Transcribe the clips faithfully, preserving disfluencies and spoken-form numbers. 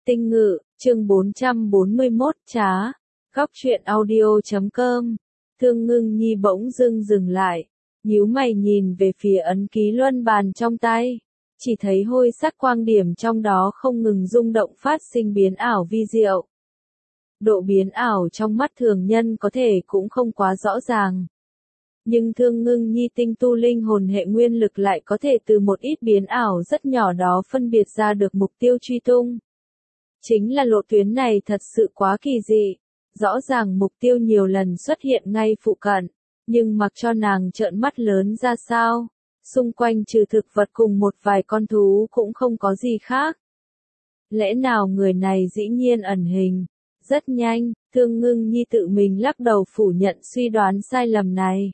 Tinh Ngự, chương bốn trăm bốn mươi mốt, trá. Góc truyện audio chấm com. Thương Ngưng Nhi bỗng dưng dừng lại, nhíu mày nhìn về phía ấn ký luân bàn trong tay. Chỉ thấy hôi sắc quang điểm trong đó không ngừng rung động phát sinh biến ảo vi diệu. Độ biến ảo trong mắt thường nhân có thể cũng không quá rõ ràng. Nhưng Thương Ngưng Nhi tinh tu linh hồn hệ nguyên lực lại có thể từ một ít biến ảo rất nhỏ đó phân biệt ra được mục tiêu truy tung. Chính là lộ tuyến này thật sự quá kỳ dị. Rõ ràng mục tiêu nhiều lần xuất hiện ngay phụ cận, nhưng mặc cho nàng trợn mắt lớn ra sao, xung quanh trừ thực vật cùng một vài con thú cũng không có gì khác. Lẽ nào người này dĩ nhiên ẩn hình? Rất nhanh, Thương Ngưng Nhi tự mình lắc đầu phủ nhận suy đoán sai lầm này.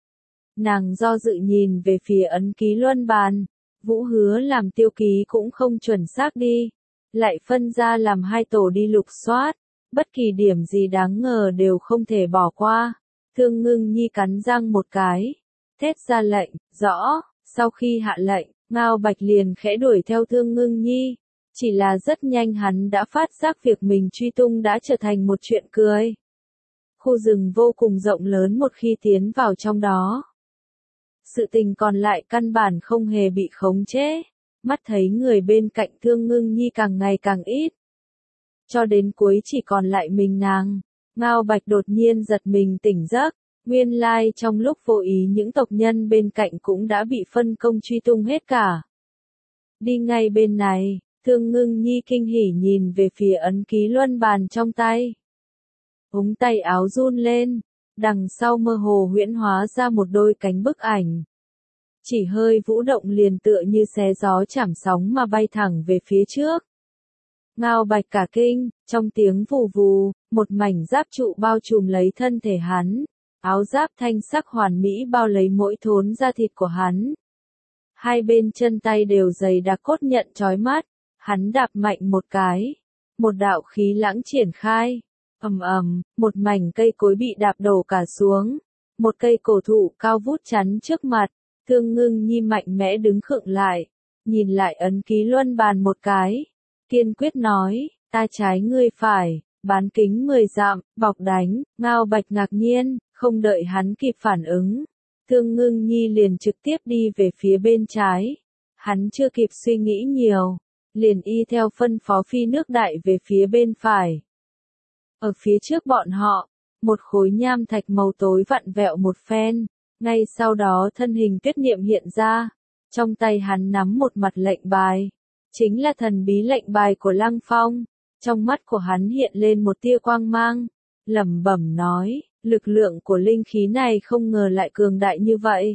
Nàng do dự nhìn về phía ấn ký luân bàn, Vũ hứa làm tiêu ký cũng không chuẩn xác đi, lại phân ra làm hai tổ đi lục soát. Bất kỳ điểm gì đáng ngờ đều không thể bỏ qua. Thương Ngưng Nhi cắn răng một cái, thét ra lệnh, rõ. Sau khi hạ lệnh, Ngao Bạch liền khẽ đuổi theo Thương Ngưng Nhi. Chỉ là rất nhanh hắn đã phát giác việc mình truy tung đã trở thành một chuyện cười. Khu rừng vô cùng rộng lớn một khi tiến vào trong đó. Sự tình còn lại căn bản không hề bị khống chế. Mắt thấy người bên cạnh Thương Ngưng Nhi càng ngày càng ít. Cho đến cuối chỉ còn lại mình nàng, Ngao Bạch đột nhiên giật mình tỉnh giấc, nguyên lai trong lúc vô ý những tộc nhân bên cạnh cũng đã bị phân công truy tung hết cả. Đi ngay bên này, Thương Ngưng Nhi kinh hỉ nhìn về phía ấn ký luân bàn trong tay. Ống tay áo run lên, đằng sau mơ hồ huyễn hóa ra một đôi cánh bức ảnh. Chỉ hơi vũ động liền tựa như xé gió chảm sóng mà bay thẳng về phía trước. Ngao Bạch cả kinh, trong tiếng vù vù, một mảnh giáp trụ bao trùm lấy thân thể hắn, áo giáp thanh sắc hoàn mỹ bao lấy mỗi thốn da thịt của hắn. Hai bên chân tay đều dày đặc cốt nhận chói mắt, hắn đạp mạnh một cái, một đạo khí lãng triển khai, ầm ầm, một mảnh cây cối bị đạp đổ cả xuống, một cây cổ thụ cao vút chắn trước mặt, Thương Ngưng Nhi mạnh mẽ đứng khựng lại, nhìn lại ấn ký luân bàn một cái. Kiên quyết nói, ta trái ngươi phải, bán kính mười dặm, bọc đánh. Ngao Bạch ngạc nhiên, không đợi hắn kịp phản ứng. Thương Ngưng Nhi liền trực tiếp đi về phía bên trái. Hắn chưa kịp suy nghĩ nhiều, liền y theo phân phó phi nước đại về phía bên phải. Ở phía trước bọn họ, một khối nham thạch màu tối vặn vẹo một phen, ngay sau đó thân hình Tuyết Niệm hiện ra, trong tay hắn nắm một mặt lệnh bài. Chính là thần bí lệnh bài của Lăng Phong, trong mắt của hắn hiện lên một tia quang mang, lẩm bẩm nói, lực lượng của linh khí này không ngờ lại cường đại như vậy.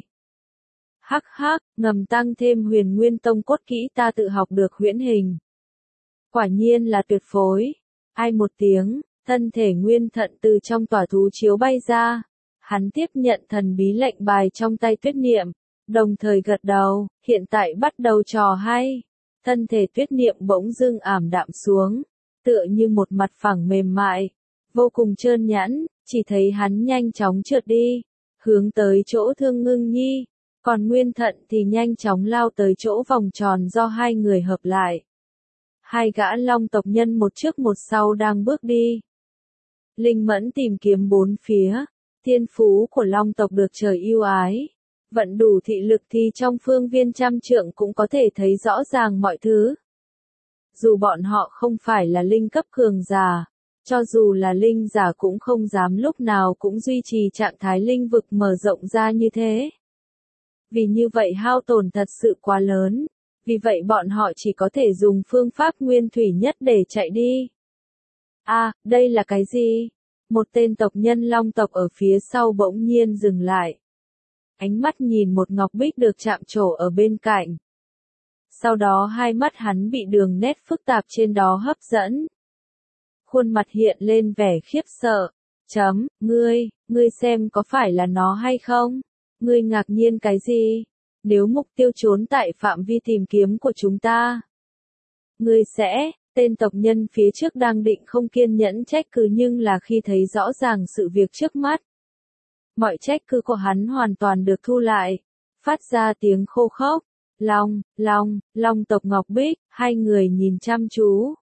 Hắc hắc, ngầm tăng thêm Huyền Nguyên Tông cốt kỹ ta tự học được huyễn hình. Quả nhiên là tuyệt phối. Ai một tiếng, thân thể nguyên thận từ trong tỏa thú chiếu bay ra, hắn tiếp nhận thần bí lệnh bài trong tay Tuyết Niệm, đồng thời gật đầu, hiện tại bắt đầu trò hay. Thân thể Tuyết Niệm bỗng dưng ảm đạm xuống, tựa như một mặt phẳng mềm mại, vô cùng trơn nhẵn, chỉ thấy hắn nhanh chóng trượt đi, hướng tới chỗ Thương Ngưng Nhi, còn Nguyên Thận thì nhanh chóng lao tới chỗ vòng tròn do hai người hợp lại. Hai gã long tộc nhân một trước một sau đang bước đi. Linh mẫn tìm kiếm bốn phía, thiên phú của long tộc được trời yêu ái. Vận đủ thị lực thì trong phương viên trăm trượng cũng có thể thấy rõ ràng mọi thứ. Dù bọn họ không phải là linh cấp cường giả, cho dù là linh giả cũng không dám lúc nào cũng duy trì trạng thái linh vực mở rộng ra như thế. Vì như vậy hao tổn thật sự quá lớn, vì vậy bọn họ chỉ có thể dùng phương pháp nguyên thủy nhất để chạy đi. À, đây là cái gì? Một tên tộc nhân long tộc ở phía sau bỗng nhiên dừng lại. Ánh mắt nhìn một ngọc bích được chạm trổ ở bên cạnh. Sau đó hai mắt hắn bị đường nét phức tạp trên đó hấp dẫn. Khuôn mặt hiện lên vẻ khiếp sợ. Chấm, ngươi, ngươi xem có phải là nó hay không? Ngươi ngạc nhiên cái gì? Nếu mục tiêu trốn tại phạm vi tìm kiếm của chúng ta, ngươi sẽ, tên tộc nhân phía trước đang định không kiên nhẫn trách cứ nhưng là khi thấy rõ ràng sự việc trước mắt. Mọi trách cứ của hắn hoàn toàn được thu lại, phát ra tiếng khô khốc. Long, Long, Long tộc Ngọc Bích, hai người nhìn chăm chú.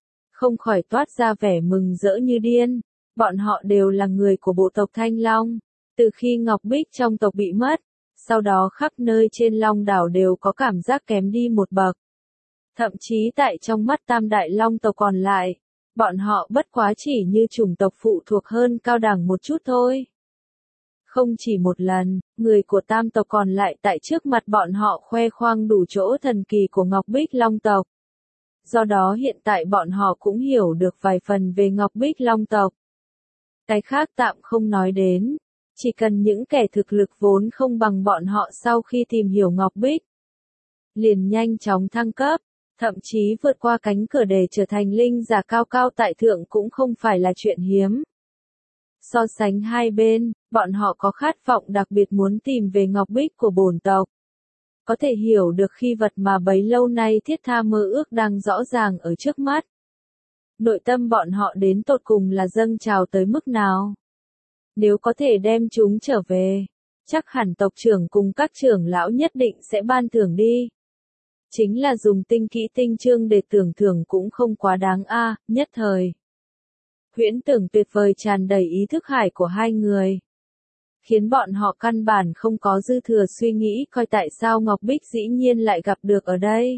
không khỏi toát ra vẻ mừng rỡ như điên. Bọn họ đều là người của bộ tộc Thanh Long. Từ khi Ngọc Bích trong tộc bị mất, sau đó khắp nơi trên Long đảo đều có cảm giác kém đi một bậc. Thậm chí tại trong mắt tam đại Long tộc còn lại, bọn họ bất quá chỉ như chủng tộc phụ thuộc hơn cao đẳng một chút thôi. Không chỉ một lần, người của tam tộc còn lại tại trước mặt bọn họ khoe khoang đủ chỗ thần kỳ của Ngọc Bích Long tộc. Do đó hiện tại bọn họ cũng hiểu được vài phần về Ngọc Bích Long tộc. Cái khác tạm không nói đến, chỉ cần những kẻ thực lực vốn không bằng bọn họ sau khi tìm hiểu Ngọc Bích, liền nhanh chóng thăng cấp, thậm chí vượt qua cánh cửa để trở thành linh giả cao cao tại thượng cũng không phải là chuyện hiếm. So sánh hai bên, bọn họ có khát vọng đặc biệt muốn tìm về Ngọc Bích của bổn tộc. Có thể hiểu được khi vật mà bấy lâu nay thiết tha mơ ước đang rõ ràng ở trước mắt. Nội tâm bọn họ đến tột cùng là dâng trào tới mức nào. Nếu có thể đem chúng trở về, chắc hẳn tộc trưởng cùng các trưởng lão nhất định sẽ ban thưởng đi. Chính là dùng tinh kỹ tinh chương để tưởng thưởng cũng không quá đáng a, à, nhất thời. Huyễn tưởng tuyệt vời tràn đầy ý thức hải của hai người. Khiến bọn họ căn bản không có dư thừa suy nghĩ coi tại sao Ngọc Bích dĩ nhiên lại gặp được ở đây.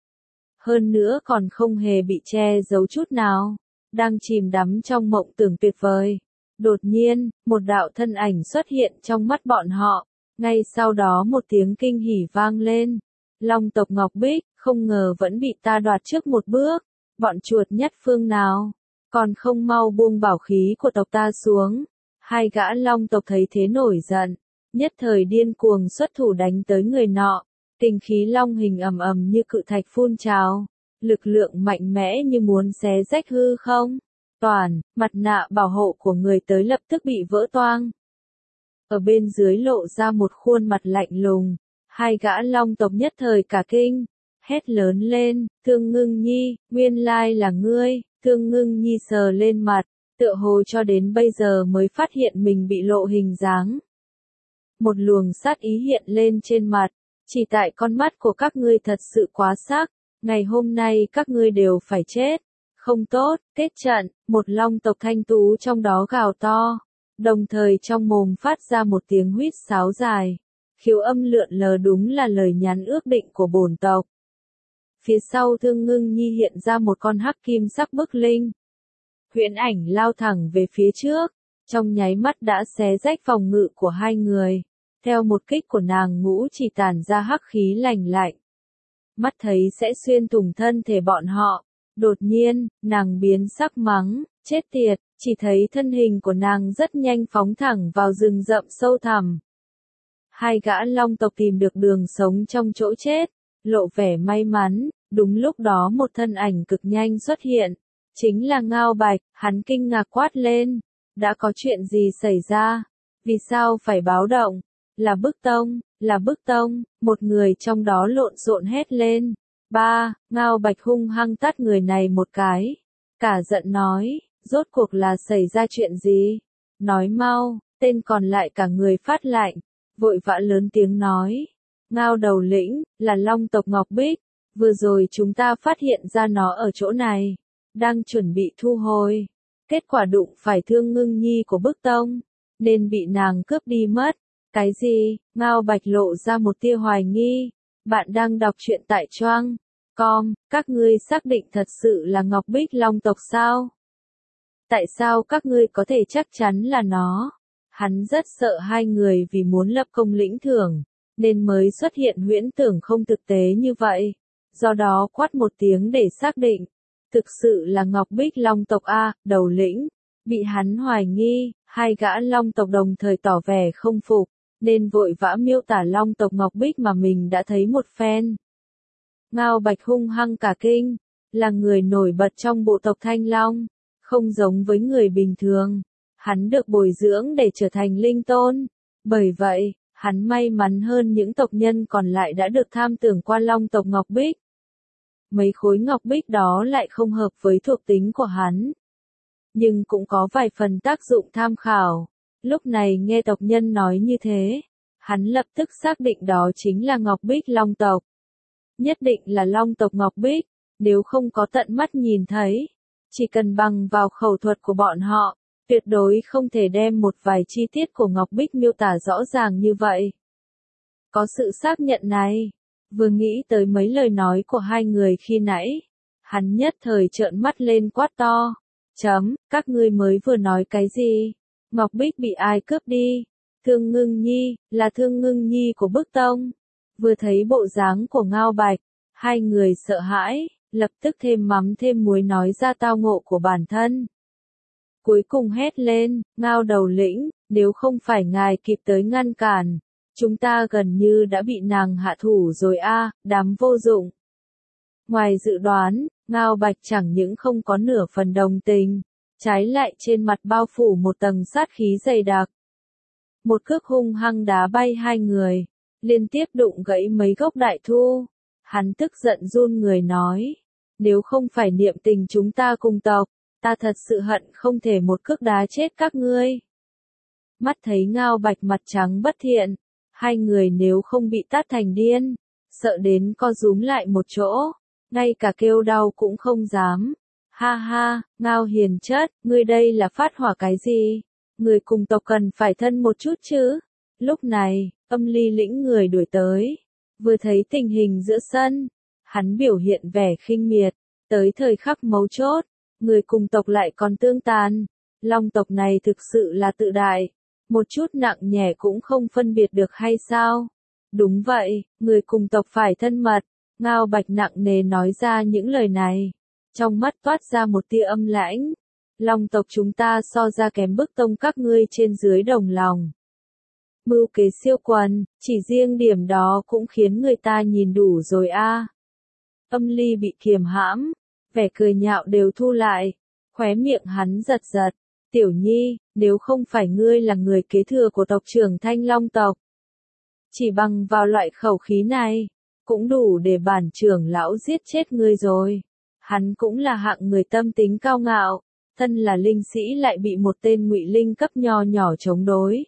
Hơn nữa còn không hề bị che giấu chút nào, đang chìm đắm trong mộng tưởng tuyệt vời. Đột nhiên, một đạo thân ảnh xuất hiện trong mắt bọn họ, ngay sau đó một tiếng kinh hỉ vang lên. Long tộc Ngọc Bích, không ngờ vẫn bị ta đoạt trước một bước, bọn chuột nhất phương nào, còn không mau buông bảo khí của tộc ta xuống. Hai gã Long tộc thấy thế nổi giận, nhất thời điên cuồng xuất thủ đánh tới người nọ, tinh khí long hình ầm ầm như cự thạch phun trào, lực lượng mạnh mẽ như muốn xé rách hư không. Toàn, mặt nạ bảo hộ của người tới lập tức bị vỡ toang. Ở bên dưới lộ ra một khuôn mặt lạnh lùng, hai gã Long tộc nhất thời cả kinh, hét lớn lên, Thương Ngưng Nhi, nguyên lai là ngươi. Thương Ngưng Nhi sờ lên mặt, tựa hồ cho đến bây giờ mới phát hiện mình bị lộ hình dáng. Một luồng sát ý hiện lên trên mặt, chỉ tại con mắt của các ngươi thật sự quá sắc, ngày hôm nay các ngươi đều phải chết. Không tốt, kết trận, một Long tộc thanh tú trong đó gào to, đồng thời trong mồm phát ra một tiếng huýt sáo dài, khiếu âm lượn lờ đúng là lời nhắn ước định của bổn tộc. Phía sau Thương Ngưng Nhi hiện ra một con hắc kim sắc bức linh. Huyễn ảnh lao thẳng về phía trước, trong nháy mắt đã xé rách phòng ngự của hai người. Theo một kích của nàng ngũ chỉ tản ra hắc khí lạnh lạnh. Mắt thấy sẽ xuyên thủng thân thể bọn họ. Đột nhiên, nàng biến sắc mắng, chết tiệt, chỉ thấy thân hình của nàng rất nhanh phóng thẳng vào rừng rậm sâu thẳm. Hai gã Long tộc tìm được đường sống trong chỗ chết, lộ vẻ may mắn, đúng lúc đó một thân ảnh cực nhanh xuất hiện, chính là Ngao Bạch, hắn kinh ngạc quát lên, đã có chuyện gì xảy ra, vì sao phải báo động, là Bức Tông, là Bức Tông, một người trong đó lộn xộn hét lên. Ba, Ngao Bạch hung hăng tát người này một cái. Cả giận nói, rốt cuộc là xảy ra chuyện gì? Nói mau, tên còn lại cả người phát lạnh, vội vã lớn tiếng nói. Ngao đầu lĩnh, là Long tộc Ngọc Bích, vừa rồi chúng ta phát hiện ra nó ở chỗ này, đang chuẩn bị thu hồi. Kết quả đụng phải Thương Ngưng Nhi của Bức Tông, nên bị nàng cướp đi mất. Cái gì? Ngao Bạch lộ ra một tia hoài nghi. Bạn đang đọc truyện tại Choang com, các ngươi xác định thật sự là Ngọc Bích Long tộc sao? Tại sao các ngươi có thể chắc chắn là nó? Hắn rất sợ hai người vì muốn lập công lĩnh thưởng, nên mới xuất hiện huyễn tưởng không thực tế như vậy. Do đó quát một tiếng để xác định, thực sự là Ngọc Bích Long tộc A, đầu lĩnh. Bị hắn hoài nghi, hai gã Long tộc đồng thời tỏ vẻ không phục, nên vội vã miêu tả Long tộc Ngọc Bích mà mình đã thấy một phen. Ngao Bạch hung hăng cả kinh, là người nổi bật trong bộ tộc Thanh Long, không giống với người bình thường. Hắn được bồi dưỡng để trở thành linh tôn, bởi vậy, hắn may mắn hơn những tộc nhân còn lại đã được tham tưởng qua Long tộc Ngọc Bích. Mấy khối Ngọc Bích đó lại không hợp với thuộc tính của hắn, nhưng cũng có vài phần tác dụng tham khảo. Lúc này nghe tộc nhân nói như thế, hắn lập tức xác định đó chính là Ngọc Bích Long tộc. Nhất định là Long tộc Ngọc Bích, nếu không có tận mắt nhìn thấy, Chỉ cần bằng vào khẩu thuật của bọn họ, tuyệt đối không thể đem một vài chi tiết của Ngọc Bích miêu tả rõ ràng như vậy. Có sự xác nhận này, vừa nghĩ tới mấy lời nói của hai người khi nãy, hắn nhất thời trợn mắt lên quát to. Chấm, các ngươi mới vừa nói cái gì? Ngọc Bích bị ai cướp đi? Thương Ngưng Nhi, là Thương Ngưng Nhi của Bức Tông. Vừa thấy bộ dáng của Ngao Bạch, hai người sợ hãi, lập tức thêm mắm thêm muối nói ra tao ngộ của bản thân. Cuối cùng hét lên, Ngao đầu lĩnh, nếu không phải ngài kịp tới ngăn cản, chúng ta gần như đã bị nàng hạ thủ rồi a, đám vô dụng. Ngoài dự đoán, Ngao Bạch chẳng những không có nửa phần đồng tình, trái lại trên mặt bao phủ một tầng sát khí dày đặc. Một cước hung hăng đá bay hai người, liên tiếp đụng gãy mấy gốc đại thu. Hắn tức giận run người nói, nếu không phải niệm tình chúng ta cùng tộc, ta thật sự hận không thể một cước đá chết các ngươi. Mắt thấy Ngao Bạch mặt trắng bất thiện, hai người nếu không bị tát thành điên, sợ đến co rúm lại một chỗ, ngay cả kêu đau cũng không dám. Ha ha, Ngao hiền chất, ngươi đây là phát hỏa cái gì? Người cùng tộc cần phải thân một chút chứ. Lúc này, Âm Ly lĩnh người đuổi tới, vừa thấy tình hình giữa sân, hắn biểu hiện vẻ khinh miệt, tới thời khắc mấu chốt, người cùng tộc lại còn tương tàn. Long tộc này thực sự là tự đại, một chút nặng nhẹ cũng không phân biệt được hay sao? Đúng vậy, người cùng tộc phải thân mật. Ngao Bạch nặng nề nói ra những lời này, trong mắt toát ra một tia âm lãnh. Long tộc chúng ta so ra kém Bức Tông các ngươi trên dưới đồng lòng. Mưu kế siêu quần, chỉ riêng điểm đó cũng khiến người ta nhìn đủ rồi a. Âm Ly bị kiềm hãm, vẻ cười nhạo đều thu lại, khóe miệng hắn giật giật. Tiểu Nhi, nếu không phải ngươi là người kế thừa của tộc trưởng Thanh Long tộc, chỉ bằng vào loại khẩu khí này, cũng đủ để bản trưởng lão giết chết ngươi rồi. Hắn cũng là hạng người tâm tính cao ngạo, thân là linh sĩ lại bị một tên ngụy linh cấp nho nhỏ chống đối.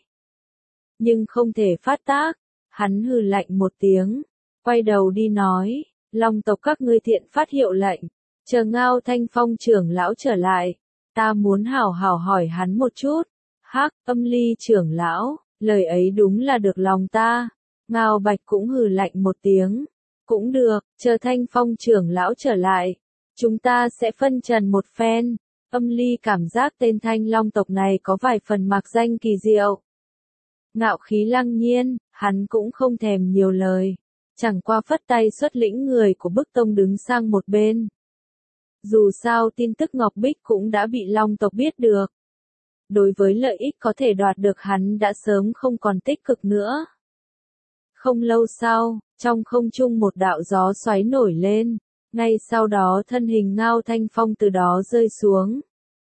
Nhưng không thể phát tác, hắn hừ lạnh một tiếng, quay đầu đi nói, Long tộc các ngươi thiện phát hiệu lệnh, chờ Ngao Thanh Phong trưởng lão trở lại, ta muốn hảo hảo hỏi hắn một chút. Hắc, Âm Ly trưởng lão, lời ấy đúng là được lòng ta. Ngao Bạch cũng hừ lạnh một tiếng, cũng được, chờ Thanh Phong trưởng lão trở lại, chúng ta sẽ phân trần một phen. Âm Ly cảm giác tên Thanh Long tộc này có vài phần mạc danh kỳ diệu. Ngạo khí lăng nhiên, hắn cũng không thèm nhiều lời, chẳng qua phất tay xuất lĩnh người của Bức Tông đứng sang một bên. Dù sao tin tức Ngọc Bích cũng đã bị Long tộc biết được. Đối với lợi ích có thể đoạt được hắn đã sớm không còn tích cực nữa. Không lâu sau, trong không trung một đạo gió xoáy nổi lên, ngay sau đó thân hình Ngao Thanh Phong từ đó rơi xuống.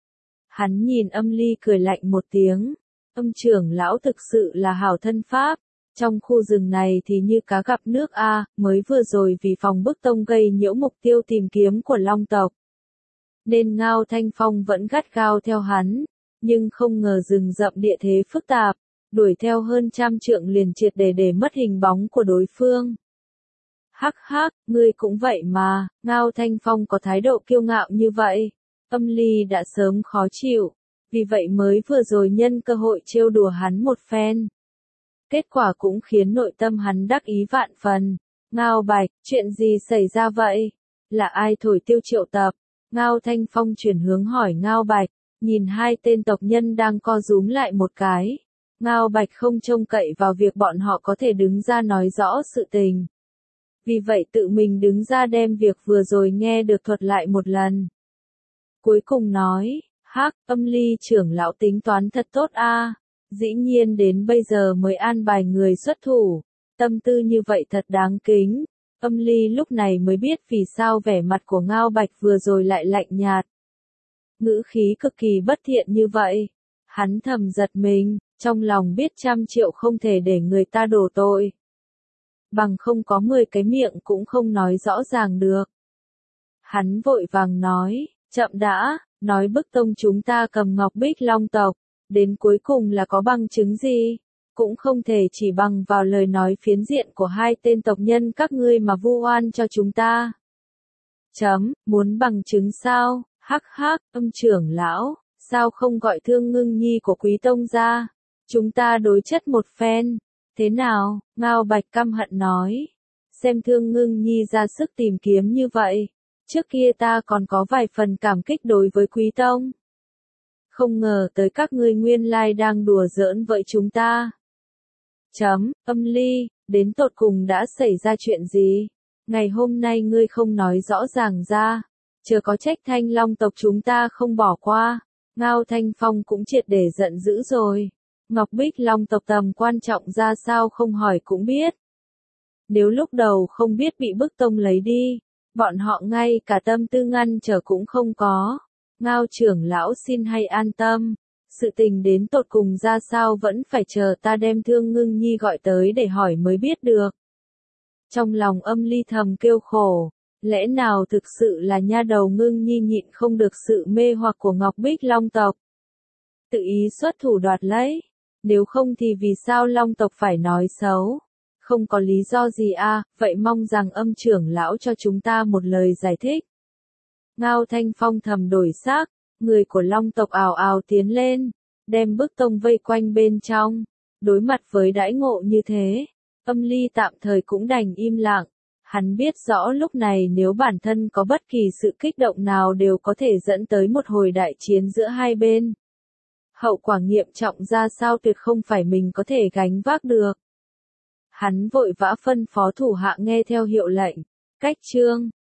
Hắn nhìn Âm Ly cười lạnh một tiếng, Âm trưởng lão thực sự là hảo thân pháp, trong khu rừng này thì như cá gặp nước a, mới vừa rồi vì phòng Bức Tông gây nhiễu mục tiêu tìm kiếm của Long tộc. Nên Ngao Thanh Phong vẫn gắt gao theo hắn, nhưng không ngờ rừng rậm địa thế phức tạp, đuổi theo hơn trăm trượng liền triệt để để mất hình bóng của đối phương. Hắc hắc, ngươi cũng vậy mà, Ngao Thanh Phong có thái độ kiêu ngạo như vậy. Âm Ly đã sớm khó chịu, vì vậy mới vừa rồi nhân cơ hội trêu đùa hắn một phen. Kết quả cũng khiến nội tâm hắn đắc ý vạn phần. Ngao Bạch, chuyện gì xảy ra vậy? Là ai thổi tiêu triệu tập? Ngao Thanh Phong chuyển hướng hỏi Ngao Bạch, nhìn hai tên tộc nhân đang co rúm lại một cái. Ngao Bạch không trông cậy vào việc bọn họ có thể đứng ra nói rõ sự tình. Vì vậy tự mình đứng ra đem việc vừa rồi nghe được thuật lại một lần. Cuối cùng nói, hắc, Âm Ly trưởng lão tính toán thật tốt a, dĩ nhiên đến bây giờ mới an bài người xuất thủ, tâm tư như vậy thật đáng kính. Âm Ly lúc này mới biết vì sao vẻ mặt của Ngao Bạch vừa rồi lại lạnh nhạt. Ngữ khí cực kỳ bất thiện như vậy. Hắn thầm giật mình, trong lòng biết trăm triệu không thể để người ta đổ tội. Bằng không có mười cái miệng cũng không nói rõ ràng được. Hắn vội vàng nói, chậm đã, nói Bức Tông chúng ta cầm Ngọc Bích Long tộc, đến cuối cùng là có bằng chứng gì? Cũng không thể chỉ bằng vào lời nói phiến diện của hai tên tộc nhân các ngươi mà vu oan cho chúng ta. Chấm, muốn bằng chứng sao? Hắc hắc, âm trưởng lão, sao không gọi Thương Ngưng Nhi của Quý Tông ra? Chúng ta đối chất một phen. Thế nào? Ngao Bạch căm hận nói. Xem Thương Ngưng Nhi ra sức tìm kiếm như vậy. Trước kia ta còn có vài phần cảm kích đối với Quý Tông. Không ngờ tới các ngươi nguyên lai đang đùa giỡn với chúng ta. Chấm, Âm Ly, đến tột cùng đã xảy ra chuyện gì? Ngày hôm nay ngươi không nói rõ ràng ra. Chờ có trách Thanh Long tộc chúng ta không bỏ qua. Ngao Thanh Phong cũng triệt để giận dữ rồi. Ngọc Bích Long tộc tầm quan trọng ra sao không hỏi cũng biết. Nếu lúc đầu không biết bị bức tông lấy đi, bọn họ ngay cả tâm tư ngăn trở cũng không có. Ngao trưởng lão xin hay an tâm, sự tình đến tột cùng ra sao vẫn phải chờ ta đem Thương Ngưng Nhi gọi tới để hỏi mới biết được. Trong lòng Âm Ly thầm kêu khổ, lẽ nào thực sự là nha đầu Ngưng Nhi nhịn không được sự mê hoặc của Ngọc Bích Long tộc. Tự ý xuất thủ đoạt lấy, nếu không thì vì sao Long tộc phải nói xấu. Không có lý do gì à, vậy mong rằng Âm trưởng lão cho chúng ta một lời giải thích. Ngao Thanh Phong thầm đổi sắc, người của Long tộc ào ào tiến lên, đem bức tông vây quanh bên trong. Đối mặt với đãi ngộ như thế, Âm Ly tạm thời cũng đành im lặng. Hắn biết rõ lúc này nếu bản thân có bất kỳ sự kích động nào đều có thể dẫn tới một hồi đại chiến giữa hai bên. Hậu quả nghiêm trọng ra sao tuyệt không phải mình có thể gánh vác được. Hắn vội vã phân phó thủ hạ nghe theo hiệu lệnh. Cách chương